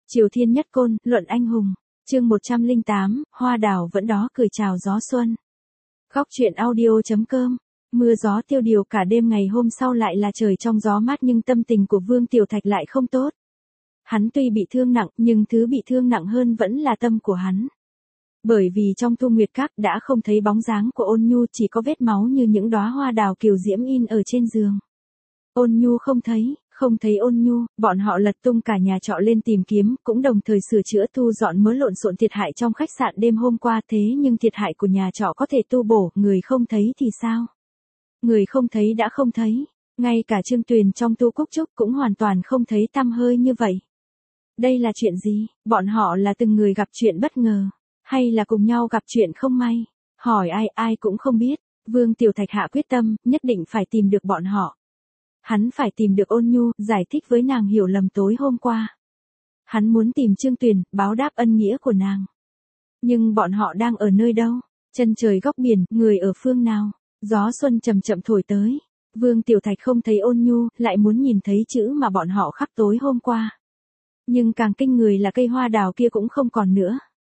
Triều Thiên Nhất Côn, Luận Anh Hùng. Chương 108, Hoa đào vẫn đó cười chào gió xuân. Góc truyện audio.com. Mưa gió tiêu điều cả đêm ngày hôm sau lại là trời trong gió mát nhưng tâm tình của Vương Tiểu Thạch lại không tốt. Hắn tuy bị thương nặng nhưng thứ bị thương nặng hơn vẫn là tâm của hắn. Bởi vì trong Thu Nguyệt Các đã không thấy bóng dáng của Ôn Nhu, chỉ có vết máu như những đóa hoa đào kiều diễm in ở trên giường. Ôn Nhu không thấy Ôn Nhu, bọn họ lật tung cả nhà trọ lên tìm kiếm, cũng đồng thời sửa chữa thu dọn mớ lộn xộn thiệt hại trong khách sạn đêm hôm qua, thế nhưng thiệt hại của nhà trọ có thể tu bổ, người không thấy thì sao? Người không thấy đã không thấy, ngay cả Trương Tuyền trong Tu Cúc Trúc cũng hoàn toàn không thấy tăm hơi như vậy. Đây là chuyện gì? Bọn họ là từng người gặp chuyện bất ngờ, hay là cùng nhau gặp chuyện không may? Hỏi ai cũng không biết. Vương Tiểu Thạch hạ quyết tâm, nhất định phải tìm được bọn họ. Hắn phải tìm được Ôn Nhu, giải thích với nàng hiểu lầm tối hôm qua. Hắn muốn tìm Trương Tuyền, báo đáp ân nghĩa của nàng. Nhưng bọn họ đang ở nơi đâu? Chân trời góc biển, người ở phương nào? Gió xuân chậm chậm thổi tới. Vương Tiểu Thạch không thấy Ôn Nhu, lại muốn nhìn thấy chữ mà bọn họ khắc tối hôm qua. Nhưng càng kinh người là cây hoa đào kia cũng không còn nữa.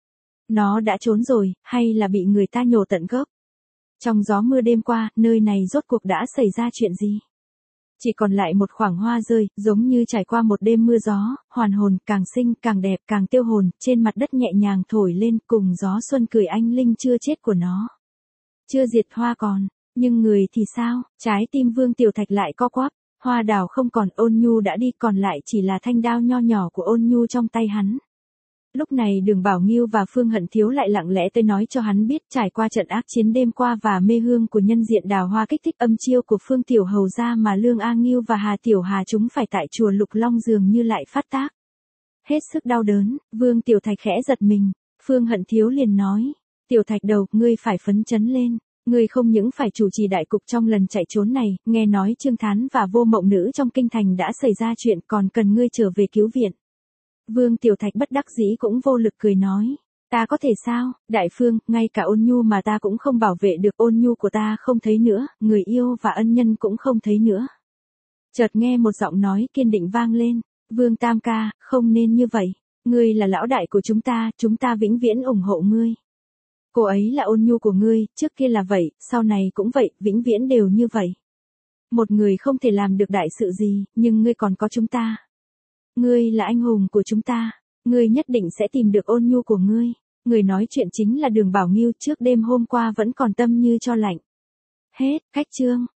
Nó đã trốn rồi, hay là bị người ta nhổ tận gốc? Trong gió mưa đêm qua, nơi này rốt cuộc đã xảy ra chuyện gì? Chỉ còn lại một khoảng hoa rơi, giống như trải qua một đêm mưa gió, hoàn hồn, càng xinh, càng đẹp, càng tiêu hồn, trên mặt đất nhẹ nhàng thổi lên, cùng gió xuân cười anh linh chưa chết của nó. Chưa diệt hoa còn, nhưng người thì sao? Trái tim Vương Tiểu Thạch lại co quắp, hoa đào không còn, Ôn Nhu đã đi, còn lại chỉ là thanh đao nho nhỏ của Ôn Nhu trong tay hắn. Lúc này Đường Bảo Nghiêu và Phương Hận Thiếu lại lặng lẽ tới nói cho hắn biết, trải qua trận ác chiến đêm qua và mê hương của nhân diện đào hoa kích thích âm chiêu của Phương Tiểu Hầu ra mà Lương A Nghiêu và Hà Tiểu Hà chúng phải tại chùa Lục Long dường như lại phát tác. Hết sức đau đớn, Vương Tiểu Thạch khẽ giật mình, Phương Hận Thiếu liền nói, Tiểu Thạch đầu, ngươi phải phấn chấn lên. Ngươi không những phải chủ trì đại cục trong lần chạy trốn này, nghe nói Trương Thán và Vô Mộng Nữ trong kinh thành đã xảy ra chuyện, còn cần ngươi trở về cứu viện. Vương Tiểu Thạch bất đắc dĩ cũng vô lực cười nói, ta có thể sao, Đại Phương, ngay cả Ôn Nhu mà ta cũng không bảo vệ được, Ôn Nhu của ta không thấy nữa, người yêu và ân nhân cũng không thấy nữa. Chợt nghe một giọng nói kiên định vang lên, Vương Tam ca, không nên như vậy, ngươi là lão đại của chúng ta vĩnh viễn ủng hộ ngươi. Cô ấy là Ôn Nhu của ngươi, trước kia là vậy, sau này cũng vậy, vĩnh viễn đều như vậy. Một người không thể làm được đại sự gì, nhưng ngươi còn có chúng ta. Ngươi là anh hùng của chúng ta, ngươi nhất định sẽ tìm được Ôn Nhu của ngươi. Người nói chuyện chính là Đường Bảo Nghiêu, trước đêm hôm qua vẫn còn tâm như cho lạnh. Hết, cách chương.